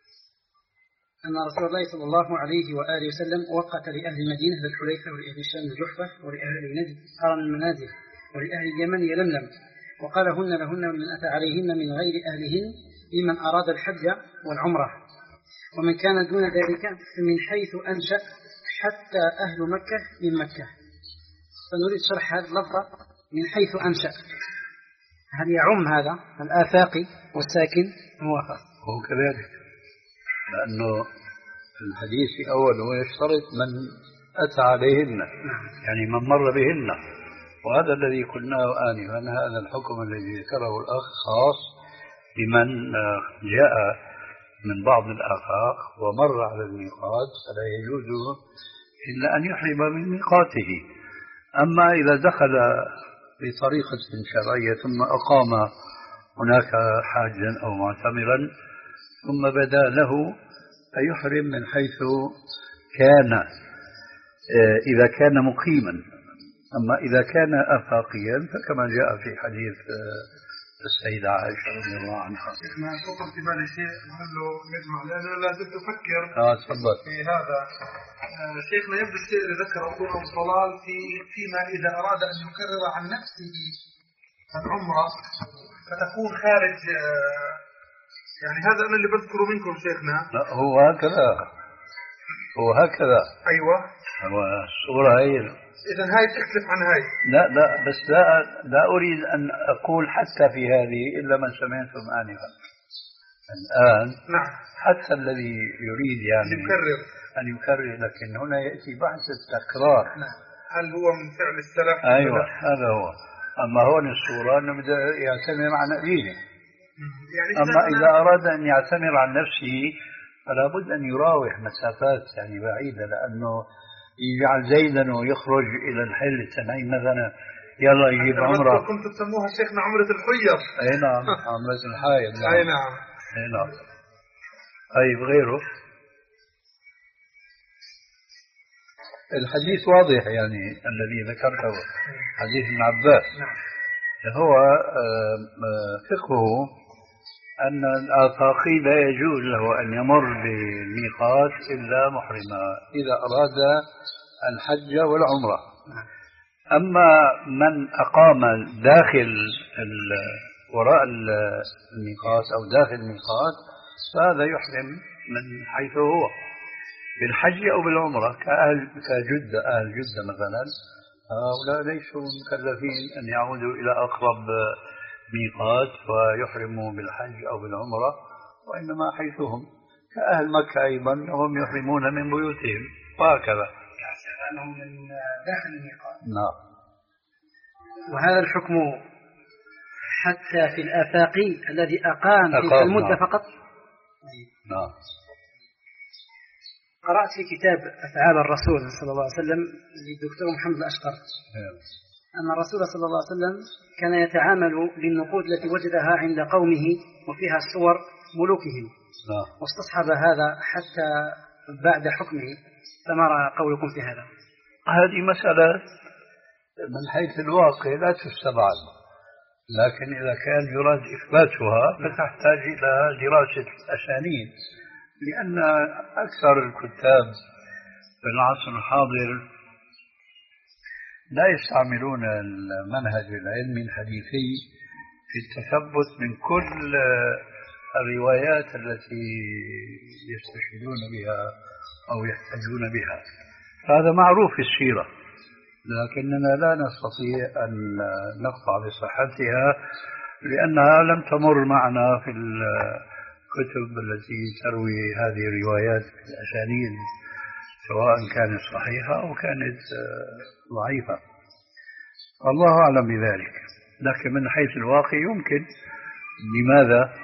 أن رسول الله صلى الله عليه وآله وسلم وقت لأهل المدينة ذي الحليفة ولأهل الشام الجحفة ولأهل نجد قرن المنازل ولأهل اليمن يلملم، وقال هن لهن ولمن أتى عليهن من غير أهلهن لمن أراد الحج والعمرة، ومن كان دون ذلك من حيث أنشأ حتى أهل مكة من مكة. فنريد شرح هذا اللفظ من حيث أنشأ، هل يعم هذا الآفاقي والساكن هو خاص؟ هو كذلك، لأنه الحديث أوله يشترط من أتى عليهن، يعني من مر بهن، وهذا الذي قلناه آنفا، هذا الحكم الذي ذكره الأخ خاص بمن جاء من بعض الآفاق ومر على الميقات، فلا يجوز إلا أن يحرم من ميقاته. أما إذا دخل بطريقة شرعية ثم أقام هناك حاجا أو معتمرا ثم بدا له أن يحرم من حيث كان إذا كان مقيما. أما إذا كان آفاقيا فكما جاء في حديث السيدة عائشة رضي الله عنها. ما خطر في بالي شيء نقول له نجمع، لأنه لازم تفكر آه تفضل في هذا. آه شيخنا يبدو الشيء اللي ذكره أخونا أبو طلال في فيما إذا أراد أن يكرر عن نفسه العمرة فتكون خارج، آه يعني هذا أنا اللي بذكره منكم شيخنا. لا هو هكذا، هو هكذا. أيوة هو الصورة هي. إذا هاي تختلف عن هاي. لا لا بس لا لا أريد أن أقول حتى في هذه إلا من سمعتم آنفا الآن. نعم. حتى الذي يريد يعني يكرر أن يكرر، لكن هنا يأتي بحث التكرار. نعم. هل هو من فعل السلف؟ أيوة هذا هو. أما هون الصورة أنه بدأ يعتمر عن أبيه، يعني أما إذا أراد أن يعتمر عن نفسه فلا بد أن يراوح مسافات يعني بعيدة، لأنه يجعل زيدا ويخرج إلى الحل التنعيم مثلا، يلا يجيب عمرة. كنت تسموها شيخنا عمرة الحيض. أي نعم عمرة الحائض. أي نعم. أي نعم. طيب غيره الحديث واضح يعني الذي ذكرته حديث ابن عباس. هو فقهه أن الآفاقي لا يجوز له أن يمر بالميقات إلا محرما إذا أراد الحج والعمرة. أما من أقام داخل وراء الميقات أو داخل الميقات فهذا يحرم من حيث هو بالحج أو بالعمرة، كأهل كجدة، أهل جدة مثلا هؤلاء ليسوا مكلفين أن يعودوا إلى أقرب ميقات ويحرموا بالحج أو بالعمرة، وإنما حيثهم كأهل مكة أيضا هم يحرمون من بيوتهم وهكذا. من داخل الميقات. نعم. وهذا الحكم حتى في الآفاقي الذي أقام تلك المدة. نعم. فقط. نعم. قرأت في كتاب أفعال الرسول صلى الله عليه وسلم للدكتور محمد الأشقر أن الرسول صلى الله عليه وسلم كان يتعامل للنقود التي وجدها عند قومه وفيها صور ملوكهم. نعم. واستصحب هذا حتى بعد حكمه، فما رأى قولكم في هذا؟ هذه مسألة من حيث الواقع لا تستبعد، لكن إذا كان يراد إثباتها فتحتاج إلى دراسة الأسانيد، لأن أكثر الكتاب في العصر الحاضر لا يستعملون المنهج العلمي الحديثي في التثبت من كل الروايات التي يستشهدون بها أو يحتجون بها. هذا معروف في السيرة، لكننا لا نستطيع أن نقطع بصحتها لأنها لم تمر معنا في الكتب التي تروي هذه الروايات في الأسانيد، سواء كانت صحيحة أو كانت ضعيفة، الله أعلم بذلك. لكن من حيث الواقع يمكن. لماذا؟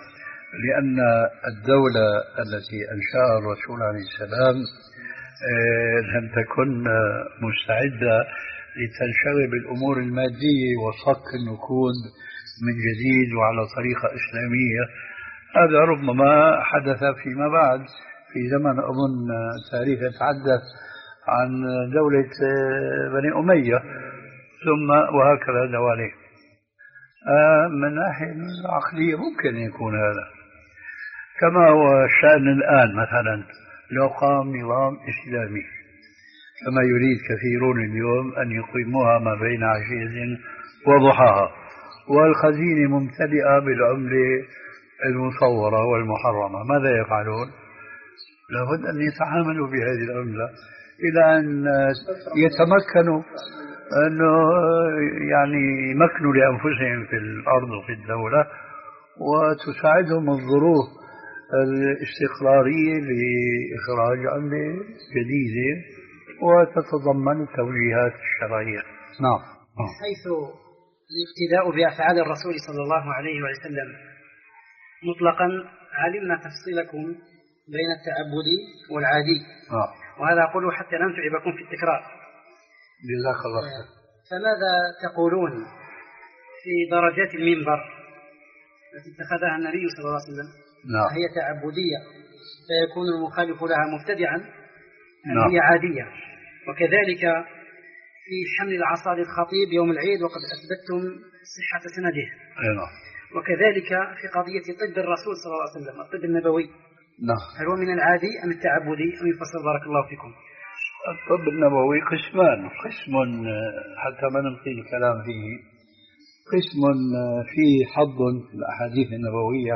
لأن الدولة التي أنشأها الرسول عليه السلام لم تكن مستعدة لتنشغل بالأمور المادية وصك النقود من جديد وعلى طريقة إسلامية. هذا ربما حدث فيما بعد في زمن أظن تاريخ يتحدث عن دولة بني أمية ثم وهكذا دواليه. من ناحية العقلية ممكن يكون هذا، كما هو الشأن الآن. مثلا لو قام نظام إسلامي كما يريد كثيرون اليوم أن يقيموها ما بين عشية وضحاها، والخزينة ممتلئة بالعملة المصورة والمحرمة، ماذا يفعلون؟ لابد أن يتعاملوا بهذه العملة إلى أن يتمكنوا أنه يعني يمكنوا لأنفسهم في الأرض وفي الدولة، وتساعدهم الظروف الاستقرارية لإخراج عملة جديدة وتتضمن التوجيهات الشرعية. نعم. حيث الاقتداء بأفعال الرسول صلى الله عليه وسلم مطلقا علمنا تفصيلكم بين التعبدي والعادي. آه. وهذا أقوله حتى لا نتعبكم في التكرار. جزاك الله خير. فماذا تقولون في درجات المنبر التي اتخذها النبي صلى الله عليه وسلم؟ نعم. هي تعبدية فيكون المخالف لها مبتدعا، نعم. هي عادية. وكذلك في حمل العصا للخطيب يوم العيد وقد أثبتتم صحة سنده. نعم. وكذلك في قضية طب الرسول صلى الله عليه وسلم، الطب النبوي. نعم. هل هو من العادي أم التعبدي أم يفصل؟ بارك الله فيكم. الطب النبوي قسمان، قسم حتى ما نلقي الكلام فيه، قسم فيه حظ في الأحاديث النبوية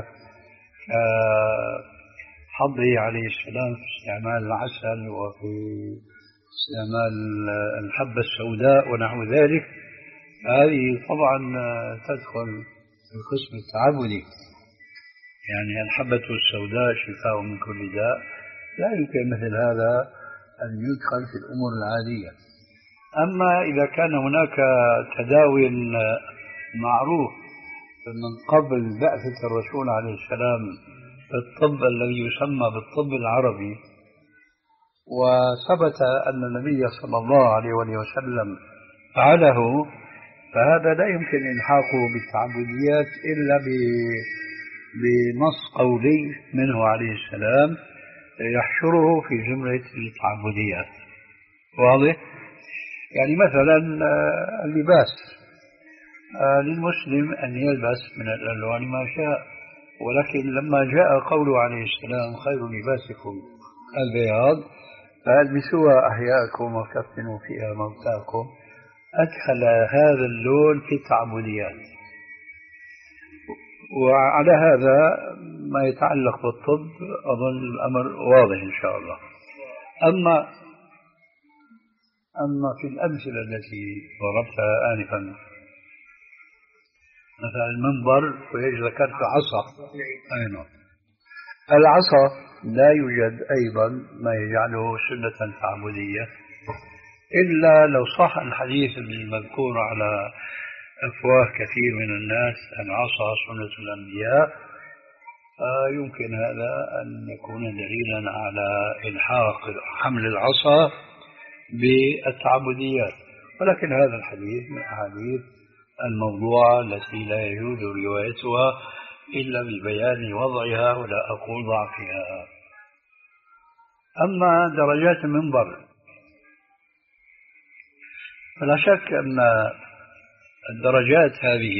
كحظه عليه السلام في استعمال العسل وفي استعمال الحبة السوداء ونحو ذلك. هذه طبعا تدخل في القسم التعبدي، يعني الحبة السوداء شفاء من كل داء، لا يمكن مثل هذا أن يدخل في الأمور العادية. أما إذا كان هناك تداوي معروف من قبل بعثة الرسول عليه السلام في الطب الذي يسمى بالطب العربي، وثبت أن النبي صلى الله عليه وسلم فعله، فهذا لا يمكن إلحاقه بالتعبديات إلا بنص قولي منه عليه السلام يحشره في جملة التعبديات. واضح؟ يعني مثلا اللباس، للمسلم أن يلبس من الألوان ما شاء، ولكن لما جاء قوله عليه السلام خير لباسكم البياض فألبسوها أحياءكم وكفنوا فيها موتاكم، أدخل هذا اللون في التعبديات. وعلى هذا ما يتعلق بالطب أظن الأمر واضح إن شاء الله. أما أما في الأمثلة التي ضربتها آنفا، مثلا المنبر وذكرت عصا، أي نعم، العصا لا يوجد أيضا ما يجعله سنة تعبدية إلا لو صح الحديث المذكور على أفواه كثير من الناس العصا سنة الأنبياء، يمكن هذا أن يكون دليلا على إلحاق حمل العصا بالتعبديات، ولكن هذا الحديث من الأحاديث الموضوعة التي لا يجوز روايتها إلا ببيان وضعها ولا أقول ضعفها. أما درجات المنبر فلا شك أن الدرجات هذه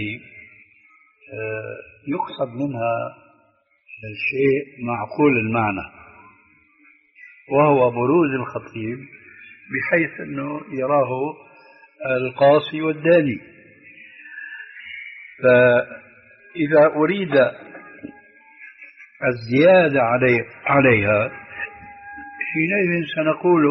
يقصد منها شيء معقول المعنى، وهو بروز الخطيب بحيث أنه يراه القاصي والداني. فإذا أريد الزيادة علي عليها حينئذ سنقول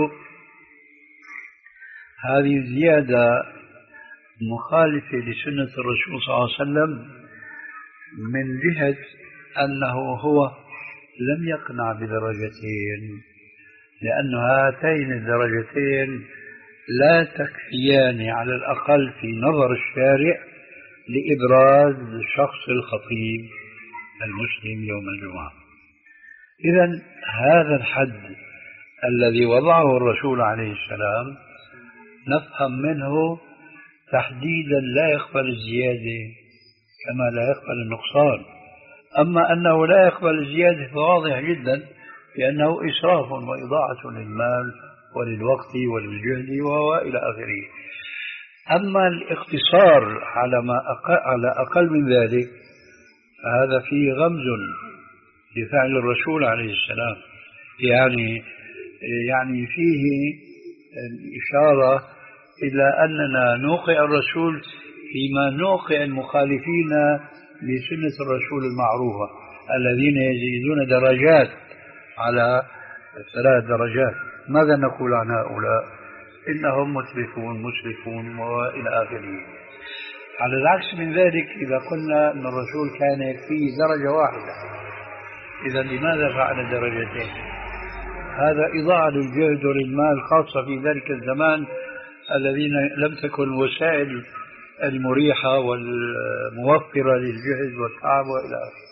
هذه الزيادة مخالفة لسنة الرسول صلى الله عليه وسلم من جهة أنه هو لم يقنع بدرجتين، لأن هاتين الدرجتين لا تكفيان على الأقل في نظر الشارع لإبراز شخص الخطيب المسلم يوم الجمعة. إذن هذا الحد الذي وضعه الرسول عليه السلام نفهم منه تحديدا لا يقبل الزيادة كما لا يقبل النقصان. أما أنه لا يقبل الزيادة فواضح جدا لأنه إسراف وإضاعة للمال وللوقت وللجهد وإلى آخره. أما الاقتصار على ما أقل, على أقل من ذلك فهذا فيه غمز لفعل الرسول عليه السلام، يعني يعني فيه الإشارة إلى أننا نوقع الرسول فيما نوقع المخالفين لسنة الرسول المعروفة الذين يزيدون درجات على ثلاث درجات. ماذا نقول عن هؤلاء؟ إنهم مسرفون مسرفون وإلى آخره. على العكس من ذلك إذا قلنا أن الرسول كان يكفيه درجة واحدة، إذا لماذا فعل درجتين؟ هذا إضاعة للجهد وللمال خاصة في ذلك الزمان الذين لم تكن الوسائل المريحة والموفرة للجهد والتعب وإلى آخره.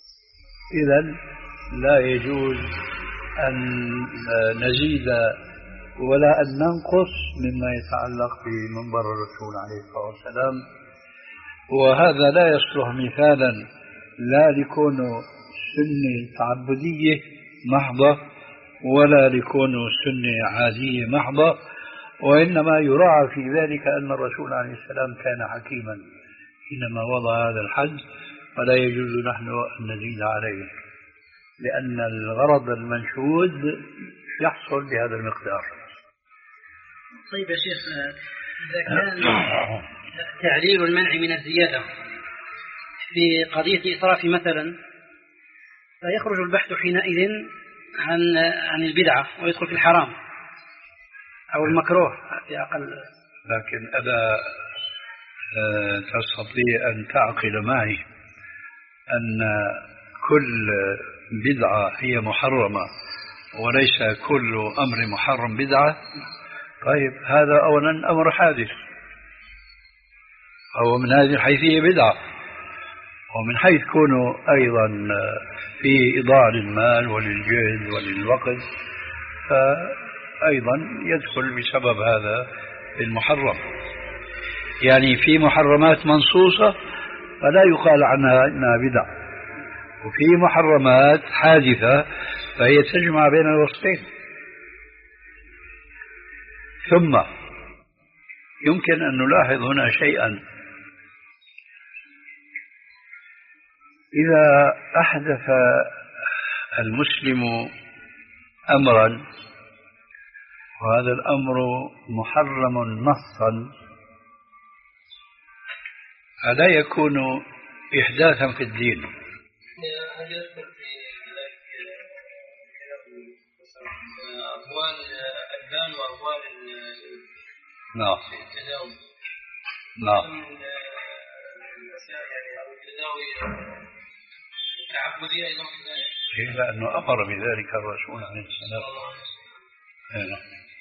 إذن لا يجوز أن نزيد ولا أن ننقص مما يتعلق بمنبر الرسول عليه الصلاة والسلام، وهذا لا يصلح مثالا لا لكونه سنة تعبدية محضة ولا لكونه سنة عادية محضة، وإنما يراعى في ذلك أن الرسول عليه السلام كان حكيما حينما وضع هذا الحد، ولا يجوز نحن أن نزيد عليه لأن الغرض المنشود يحصل بهذا المقدار. طيب يا شيخ، إذا كان تعليل المنع من الزيادة في قضية إسراف مثلا فيخرج البحث حينئذ عن عن البدعة ويدخل في الحرام أو المكروه في أقل. لكن ألا تستطيع أن تعقل معي أن كل بدعة هي محرمة وليس كل أمر محرم بدعة؟ طيب هذا أولا أمر حادث، أو من هذه الحيثية بدعة، ومن حيث كونه أيضا فيه إضاعة للمال وللجهد وللوقت فأيضا يدخل بسبب هذا المحرم. يعني في محرمات منصوصة فلا يقال عنها إنها بدعة، وفي محرمات حادثة فهي تجمع بين الوصفين. ثم يمكن أن نلاحظ هنا شيئا، إذا أحدث المسلم أمرا وهذا الأمر محرم نصا ألا يكون إحداثا في الدين؟ هل يدخل في أبوال الأدان وأبوال نعم التداوي؟ نعم. يعني التداوي التعبدي أيضا كذلك، لأنه أمر بذلك الرسول عليه السلام. أن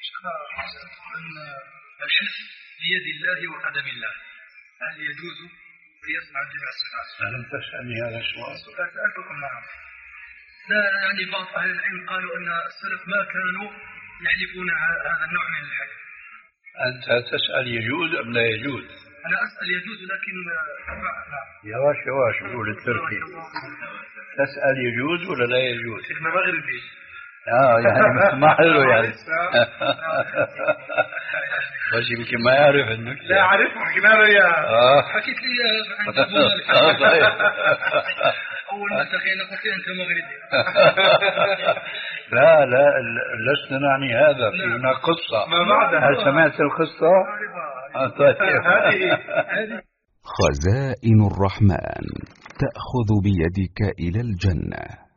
الحلف بيد الله وقدم الله، هل يجوز يصنع جميع الصفات؟ ألم تسألني هذا السؤال؟ سألتكم نعم. لا يعني بعض أهل العلم قالوا أن السلف ما كانوا يحلفون هذا النوع من الحلف. أنت تسأل يجوز أم لا يجوز؟ أنا أسأل يجوز لكن لا. يواش يواش بقول التركي. تسأل يجوز ولا لا يجوز؟ إحنا مغربي. آه يعني ما حلو يعني. بس يمكن ما يعرف النكتة. لا أعرف، حكينا له يا. آه. حكيت لي عن أبونا. آه طيب. أول ما التقينا قلت أنت مغربي. لا لا لسنا نعني هذا، في هناك قصة. ما بعدها. هل سمعت القصة؟ آه طيب. خزائن الرحمن تأخذ بيدك إلى الجنة.